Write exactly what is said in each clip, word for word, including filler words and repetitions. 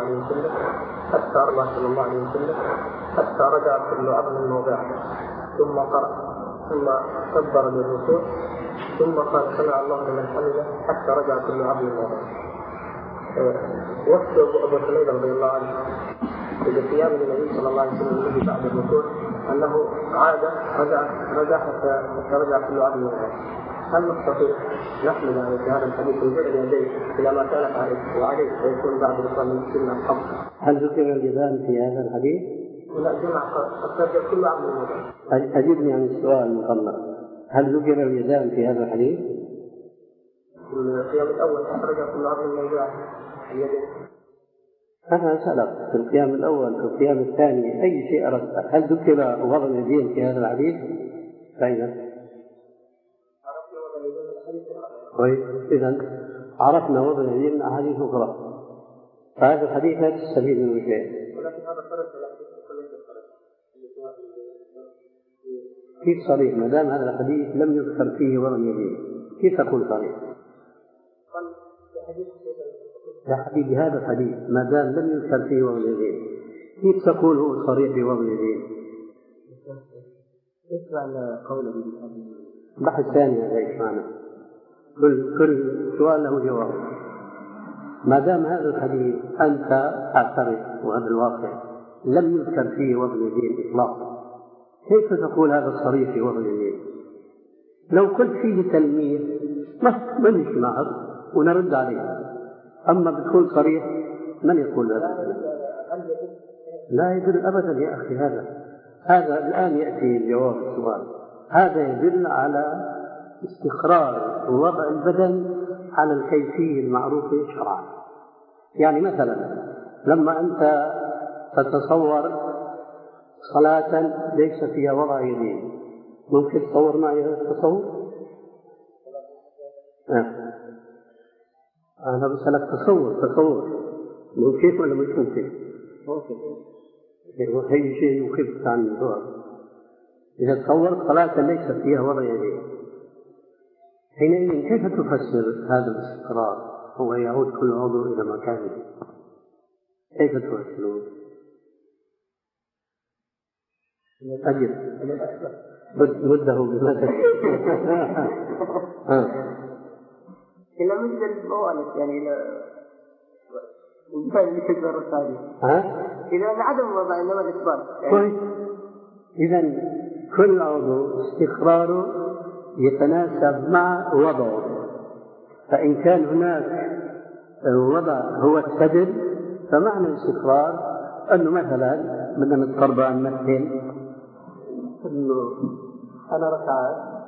عليه وسلم حتى أربع صلى الله عليه وسلم حتى رجع كل عظم موضعه، ثم قرأ، ثم كبر للركوع، ثم قال سمع الله لمن حمده حتى رجع كل عظم موضعه. وقت أبو حميد رضي الله عنه بقيام النبي صلى الله عليه وسلم الذي بعد الركوع أنه عاد رجع رجع حتى رجع كل عظم موضعه. هل نستطيع نحمل على هذا الحديث من جعل يديه إلى ما كانت عليه وعليه ويكون بعد الإسلام من سنة الحمد؟ هل ذكر الجبال في هذا الحديث؟ لا، جمع أسترجع كل عظم موضعه. أجبني عن السؤال المقرر، هل ذكر اليدان في هذا الحديث؟ القيام الأول أخرج كل عظم موضعه اليدين. أنا أسألك في القيام الأول في القيام الثاني أي شيء أردت، هل ذكر وضع اليدين في هذا الحديث؟ فإذا طيب إذا عرفنا وضع اليدين من أحاديث أخرى، فهذا الحديث لا تستفيد منه شيء. كيف صريح ما دام هذا الحديث لم يذكر فيه وضع اليدين؟ كيف تقول صريح؟ يا حبيبي هذا الحديث ما دام لم يذكر فيه وضع اليدين كيف تقول هو صريح بوضع اليدين؟ اسمع قوله بحث ثاني هذا إيش معنى؟ كل كل سؤال له جواب. ما دام هذا الحديث أنت تعترف وهذا الواقع لم يذكر فيه وضع اليدين إطلاقا، كيف تقول هذا الصريح في وضع اليدين؟ لو قلت فيه تلميذ ما نمشي معك ونرد عليه، أما بتقول صريح من يقول هذا؟ لا يدل أبدا يا أخي. هذا هذا الآن يأتي جواب السؤال. هذا يدل على استقرار وضع البدن على الكيفية المعروفة شرعا. يعني مثلا لما أنت تتصور صلاة ليس فيها وضع يدين، ممكن تصور معي هذا التصور؟ آه. أنا بسألك تصور تصور ممكن ولا مش ممكن؟ ممكن. وهي شيء يخف عن الجواب. إذا تصورت صلاة ليس فيها وضع يدين حينئذ كيف تفسر هذا الاستقرار؟ هو يعود كل عضو إلى مكانه، كيف تفسره؟ أجل مده بماذا؟ إلا مثل الموالد يعني إلى مثل تكبر الثاني إذا عدم وضع إنما الإثبات يعني. إذن كل عضو استقراره يتناسب مع وضعه، فإن كان هناك وضع هو السدل فمعنى الاستقرار أنه مثلا بدنا نتقرب عن مثل أنه أنا ركعت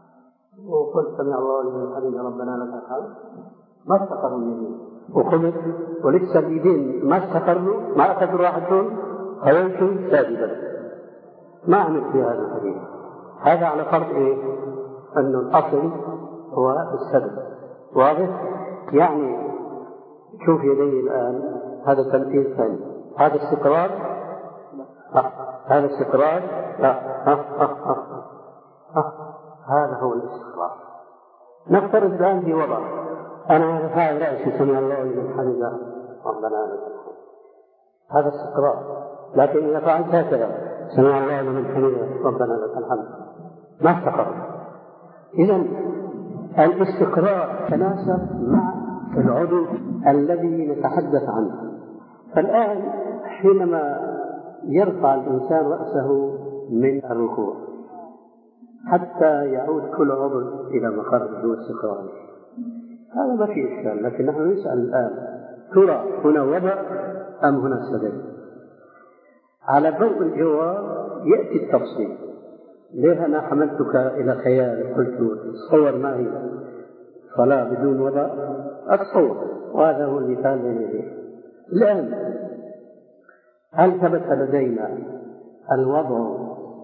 وقلت سمع الله لمن حمده ربنا لك الحمد ما استقروا اليدين وقمت ولسه اليدين ما استقروا ما أخذوا راحتهم خليتهم ساجدا، ما عمل في هذا الحديث. هذا على فرض إيه؟ أن الأصل هو السبب. واضح؟ يعني شوف يدي الآن هذا تمثيل ثاني، هذا استقرار آه. هذا استقرار لا آه. آه. آه. آه. هذا هو الاستقرار. نفترض الآن في وضع أنا رفع رأسي سمع الله لمن حمده ربنا لك الحمد، هذا استقرار. لكن إذا فعلت هكذا سمع الله لمن حمده ربنا لك الحمد ما استقر. إذن الاستقرار تناسب مع العضو الذي نتحدث عنه. فالآن حينما يرفع الإنسان رأسه من الركوع حتى يعود كل عضو إلى مقره واستقراره هذا ما في إشكال، لكن نحن نسأل الآن ترى هنا وضع أم هنا سدل؟ على ضوء الجواب يأتي التفصيل. ليه أنا حملتك إلى خيال قلت تصور معي صلاة بدون وضع؟ أتصور، وهذا هو المثال بين يديك. الآن هل ثبت لدينا الوضع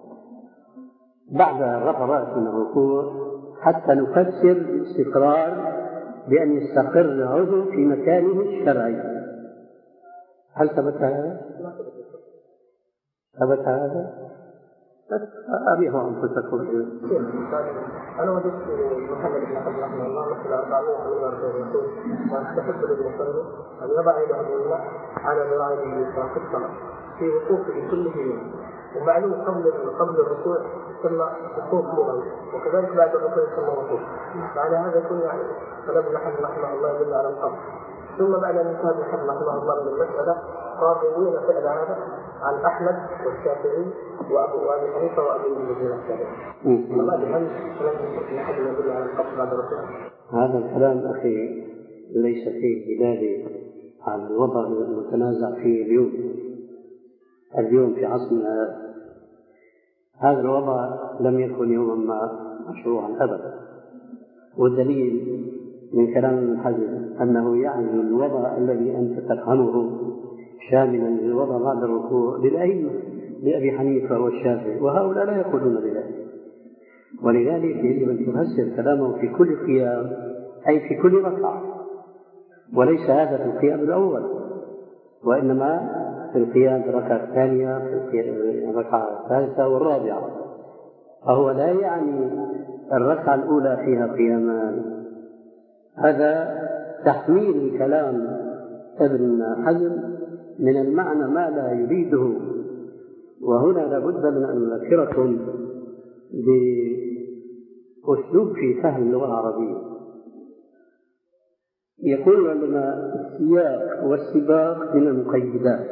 بعد رفع الرأس من الركوع حتى نفسر الاستقرار بأن يستقر العضو في مكانه الشرعي؟ هل ثبت هذا؟ ثبت هذا؟ أريحوا أنفسكم. أنا وجدت محمد بن حزم رحمه الله مثل أربعمائة من الرسول وأستحب للمصلي أن يضع يده اليمنى على ذراعيه اليسرى في الصلاة في وقوفه كله يوم، ومعلوم قبل قبل الركوع ثم وقوف لغوي، وكذلك بعد الركوع ثم وقوف. بعد هذا يكون يعني كلام ابن حزم رحمه الله يدل على القبض. ثم بعد أن انتهى ابن حزم رحمه الله من المسألة قاضيين فعل هذا عن أحمد والشافعي وأبو أبي حنيفة وأبو يوسف الشافعي. والله بهذا كلام ابن حزم يدل على القبض بعد الركوع. هذا الكلام أخي ليس فيه دلالة على الوضع المتنازع فيه اليوم. اليوم في عصرنا هذا الوضع لم يكن يوما ما مشروعا أبدا، والدليل من كلام ابن حزم أنه يعني الوضع الذي أنت تفهمه شاملا للوضع بعد الركوع للأئمة لأبي حنيفة والشافعي، وهؤلاء لا يقولون بذلك. ولذلك يجب أن تفسر كلامه في كل قيام أي في كل ركعة، وليس هذا في القيام الأول، وإنما في القيام في الركعة الثانية في الركعة الثالثة والرابعة. فهو لا يعني الركعة الأولى فيها قيامان. هذا تحميل كلام ابن حزم من المعنى ما لا يريده. وهنا لابد من أن نذكركم بأسلوب في فهم اللغة العربية. يقول لنا السياق والسباق من المقيدات.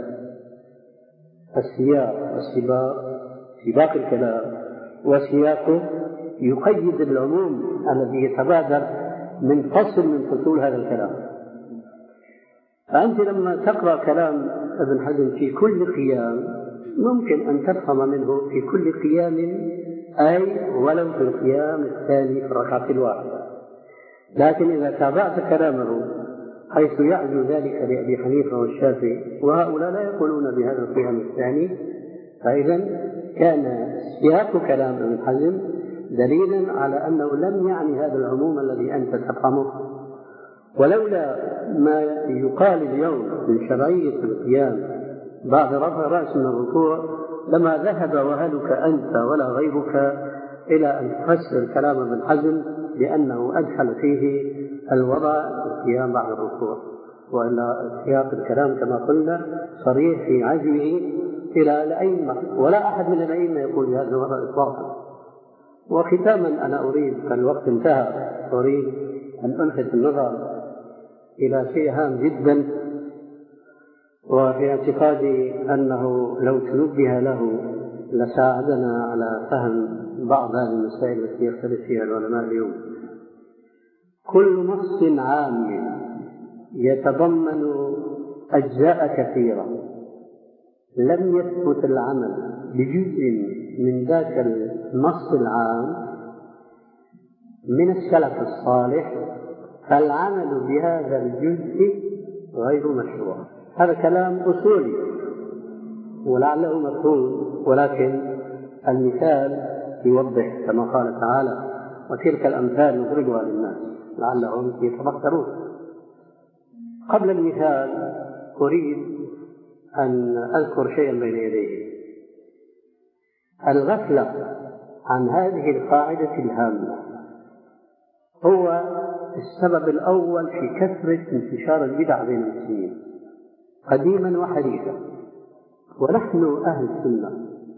السياق والسباق سباق الكلام وسياقه يقيد العموم الذي يتبادر من فصل من فصول هذا الكلام. فأنت لما تقرأ كلام ابن حزم في كل قيام ممكن أن تفهم منه في كل قيام أي ولو في القيام الثاني في الركعة الواحدة. لكن إذا تابعت كلامه حيث يعزو ذلك لأبي حنيفة والشافعي وهؤلاء لا يقولون بهذا القيام الثاني، فإذا كان سياق كلام ابن حزم دليلا على أنه لم يعني هذا العموم الذي أنت تفهمه. ولولا ما يقال اليوم من شرعية القيام بعد رفع رأس من الركوع لما ذهب وهلك أنت ولا غيرك إلى أن تفسر كلام ابن حزم لأنه أدخل فيه الوضع القيام بعد الركوع. وإلا سياق الكلام كما قلنا صريح في عزوه إلى الأئمة، ولا أحد من الأئمة يقول بهذا الوضع إطلاقا. وختاما أنا أريد، الوقت انتهى، أريد أن ألفت النظر إلى شيء هام جدا، وفي اعتقادي أنه لو تنبه له لساعدنا على فهم بعض هذه المسائل التي يختلف فيها العلماء اليوم. كل نص عام يتضمن أجزاء كثيرة لم يثبت العمل بجزء من ذاك النص العام من السلف الصالح فالعمل بهذا الجزء غير مشروع. هذا كلام أصولي ولعله مفهوم، ولكن المثال يوضح كما قال تعالى وتلك الأمثال نضربها للناس لعلهم يتفكرون. قبل المثال أريد أن أذكر شيئا بين يديه. الغفلة عن هذه القاعدة الهامة هو السبب الأول في كثرة انتشار البدع بين المسلمين قديما وحديثا. ونحن أهل السنة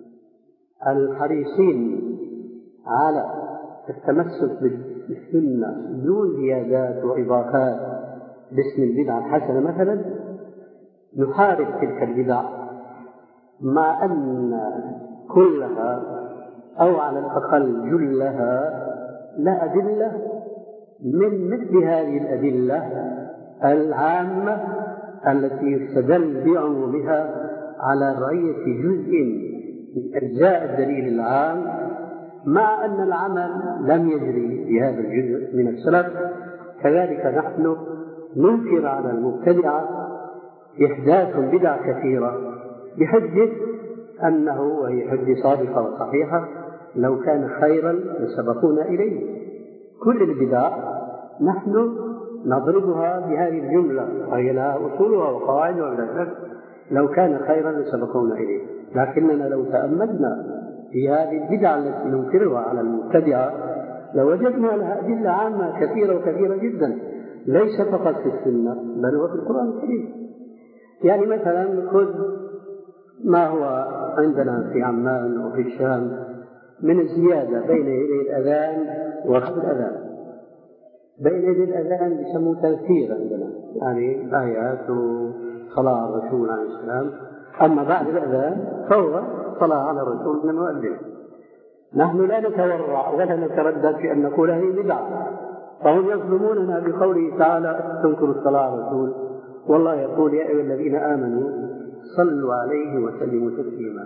الحريصين على التمسك بالسنة دون زيادات وإضافات باسم البدعة الحسنة مثلا نحارب تلك البدع، مع أن كلها أو على الأقل جلها لا أدلة من مثل هذه الأدلة العامة التي يستدل بعمومها على رعية جزء من أجزاء الدليل العام، مع أن العمل لم يجري بهذا الجزء من السلف. كذلك نحن ننكر على المبتدعة إحداث بدع كثيرة بحجة أنه، وهي حجة صادقة وصحيحة، لو كان خيرا لسبقونا إليه. كل البدع نحن نضربها بهذه الجملة وهي لها أصولها وقواعدها ولا شك، لو كان خيرا لسبقونا إليه. لكننا لو تأملنا في هذه البدع التي ننكرها على المبتدعة لوجدنا لها أدلة عامة كثيرة وكثيرة جدا، ليس فقط في السنة بل هو في القرآن الكريم. يعني مثلا خذ ما هو عندنا في عمان وفي الشام من الزيادة بين يدي الأذان وقبل الأذان. بين يدي الأذان يسموه تذكير عندنا، يعني آيات وصلاة على الرسول عليه السلام. أما بعد الأذان فهو صلاة على الرسول من المؤذن. نحن لا نتورع ولا نتردد في أن نقول هذه بدعة، فهم يظلموننا بقوله تعالى تنكر الصلاة على الرسول، والله يقول يا أيها الذين آمنوا صلوا عليه وسلموا تسليما.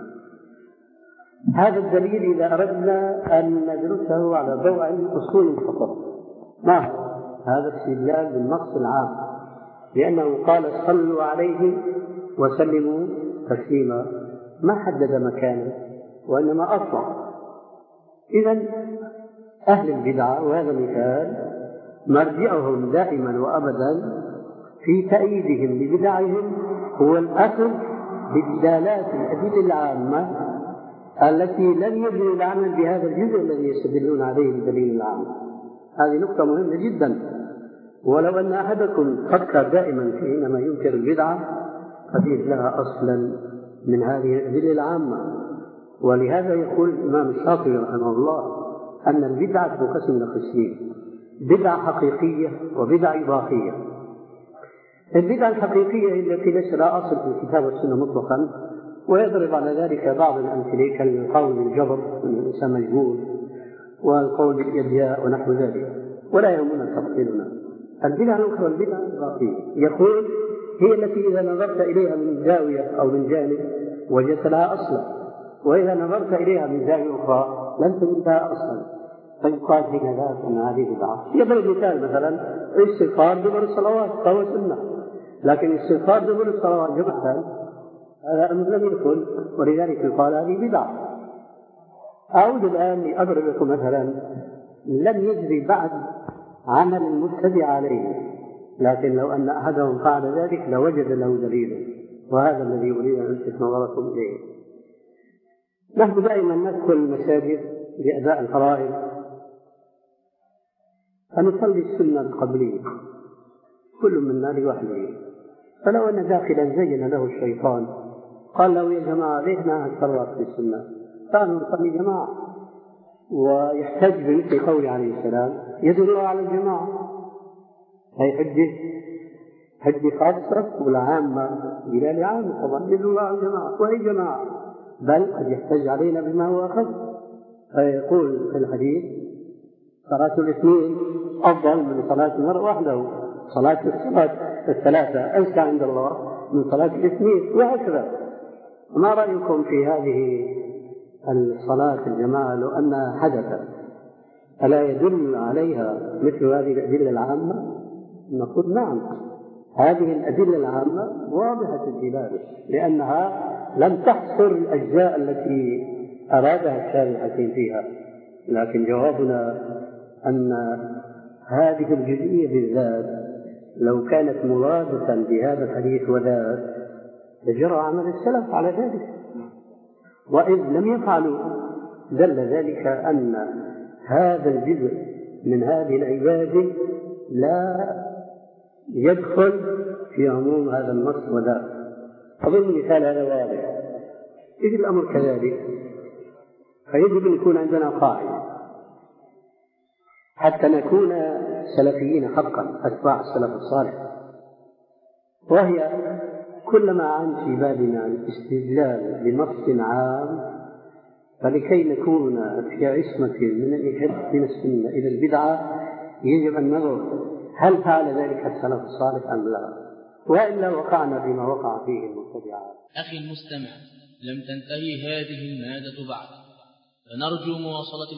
هذا الدليل إذا أردنا أن ندرسه على ضوء الأصول فقط. ما هو هذا استدلال بالنص العام، لأنه قال صلوا عليه وسلموا تسليما، ما حدد مكانه وإنما أطلق. إذن أهل البدعة، وهذا مثال، مرجعهم دائما وأبدا في تأييدهم لبدعهم هو الأخذ بدلالات الأدلة العامة التي لم يجري العمل بهذا الجزء الذي يستدلون عليه بالدليل العام. هذه نقطة مهمة جدا. ولو أن أحدكم فكر دائما حينما ينكر البدعة ففيه لها أصلا من هذه الأدلة العامة. ولهذا يقول الإمام الشافعي رحمه الله أن البدعة تنقسم إلى قسمين: بدعة حقيقية وبدعة إضافية. البدعة الحقيقية هي التي ليس لها أصل في الكتاب والسنة مطلقا، ويضرب على ذلك بعض الأمثلة كالقول بالجبر أن الإنسان مجبور، والقول بالإرجاء ونحو ذلك، ولا يهمنا تفصيلنا. البدعة الأخرى البدعة الإضافية، يقول هي التي إذا نظرت إليها من زاوية أو من جانب وجدت لها أصلا، وإذا نظرت إليها من زاوية أخرى لن تجد لها أصلا، فيقال حين ذاك أن هذه بدعة. يضرب مثال مثلا استغفار دبر الصلوات فهو سنة، لكن استغفار دبر الصلوات جمعة هذا أمر لم يكن، ولذلك يقال هذه بدعة. أعود الآن لأضرب لكم مثلا لم يجري بعد عمل المبتدع عليه، لكن لو أن أحدهم فعل ذلك لوجد له دليل، وهذا الذي أريد أن ألفت نظركم إليه. نحن دائما ندخل المساجد لأداء الفرائض فنصلي السنة القبلية كل منا لوحده، فلو أن داخلا زين له الشيطان قال له يا جماعة لينا نتفرق في السنة، كانوا نصلي جماعة، ويحتج بمثل قوله عليه السلام يدل على الجماعة، هي حجة حجة خاصة ولا عامة؟ بلا عامة طبعا، يدل على الجماعة وهي جماعة، بل قد يحتج علينا بما هو أخذ. فيقول في الحديث صلاة الاثنين أفضل من صلاة المرء وحده، صلاة الصلاة الثلاثة أنسى عند الله من صلاة الاثنين، وهكذا. ما رأيكم في هذه الصلاة الجماعة لو أنها حدثت ألا يدل عليها مثل هذه الأدلة العامة؟ نقول نعم، هذه الأدلة العامة واضحة الدلالة، لأنها لم تحصر الأجزاء التي أرادها الشارع الحكيم فيها، لكن جوابنا أن هذه الجزئية بالذات لو كانت مرادة بهذا الحديث وذاك لجرى عمل السلف على ذلك، وإذ لم يفعلوا دل ذلك أن هذا الجزء من هذه العبادة لا يدخل في عموم هذا النص وذاك. أظن مثال هذا واضح. إذ الأمر كذلك فيجب أن يكون عندنا قاعدة حتى نكون سلفيين حقا أتباع السلف الصالح، وهي كلما عن في بالنا الاستدلال بنص عام فلكي نكون في عصمة من الإحداث من السنة إلى البدعة يجب أن ننظر هل فعل ذلك السلف الصالح أم لا، وإلا وقعنا فيما وقع فيه المبتدعات. أخي المستمع، لم تنتهي هذه المادة بعد، فنرجو مواصلة